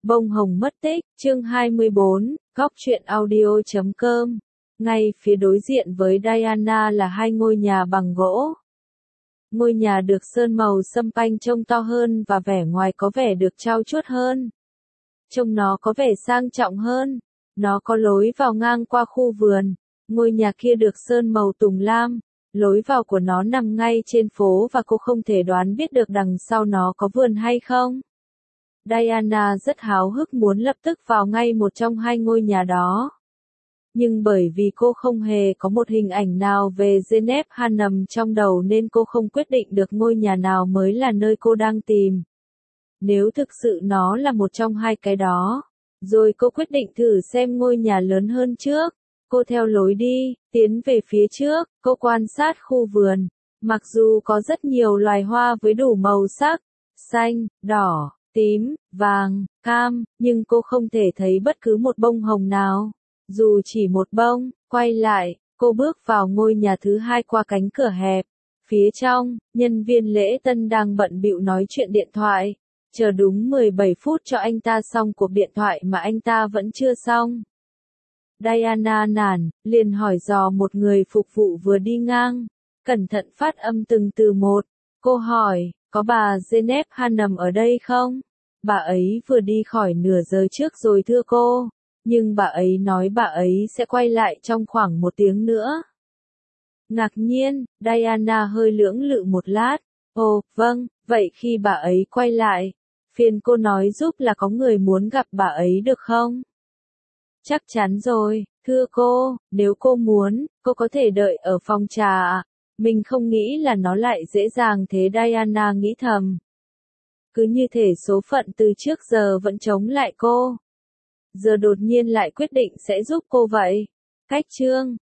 Bông hồng mất tích, chương 24, góc truyện audio.com. Ngay phía đối diện với Diana là hai ngôi nhà bằng gỗ. Ngôi nhà được sơn màu sâm panh trông to hơn và vẻ ngoài có vẻ được trau chuốt hơn. Trông nó có vẻ sang trọng hơn. Nó có lối vào ngang qua khu vườn. Ngôi nhà kia được sơn màu tùng lam. Lối vào của nó nằm ngay trên phố và cô không thể đoán biết được đằng sau nó có vườn hay không. Diana rất háo hức muốn lập tức vào ngay một trong hai ngôi nhà đó. Nhưng bởi vì cô không hề có một hình ảnh nào về Geneva nằm trong đầu nên cô không quyết định được ngôi nhà nào mới là nơi cô đang tìm. Nếu thực sự nó là một trong hai cái đó, rồi cô quyết định thử xem ngôi nhà lớn hơn trước. Cô theo lối đi, tiến về phía trước, cô quan sát khu vườn. Mặc dù có rất nhiều loài hoa với đủ màu sắc, xanh, đỏ, tím, vàng, cam, nhưng cô không thể thấy bất cứ một bông hồng nào. Dù chỉ một bông, quay lại, cô bước vào ngôi nhà thứ hai qua cánh cửa hẹp. Phía trong, nhân viên lễ tân đang bận bịu nói chuyện điện thoại. Chờ đúng 17 phút cho anh ta xong cuộc điện thoại mà anh ta vẫn chưa xong. Diana nản, liền hỏi dò một người phục vụ vừa đi ngang. Cẩn thận phát âm từng từ một. Cô hỏi, có bà Geneva nằm ở đây không? Bà ấy vừa đi khỏi nửa giờ trước rồi thưa cô. Nhưng bà ấy nói bà ấy sẽ quay lại trong khoảng 1 tiếng nữa. Ngạc nhiên, Diana hơi lưỡng lự một lát. Ồ, vâng, vậy khi bà ấy quay lại, phiền cô nói giúp là có người muốn gặp bà ấy được không? Chắc chắn rồi, thưa cô, nếu cô muốn, cô có thể đợi ở phòng trà ạ. Mình không nghĩ là nó lại dễ dàng thế, Diana nghĩ thầm. Cứ như thể số phận từ trước giờ vẫn chống lại cô. Giờ đột nhiên lại quyết định sẽ giúp cô vậy. Cách chương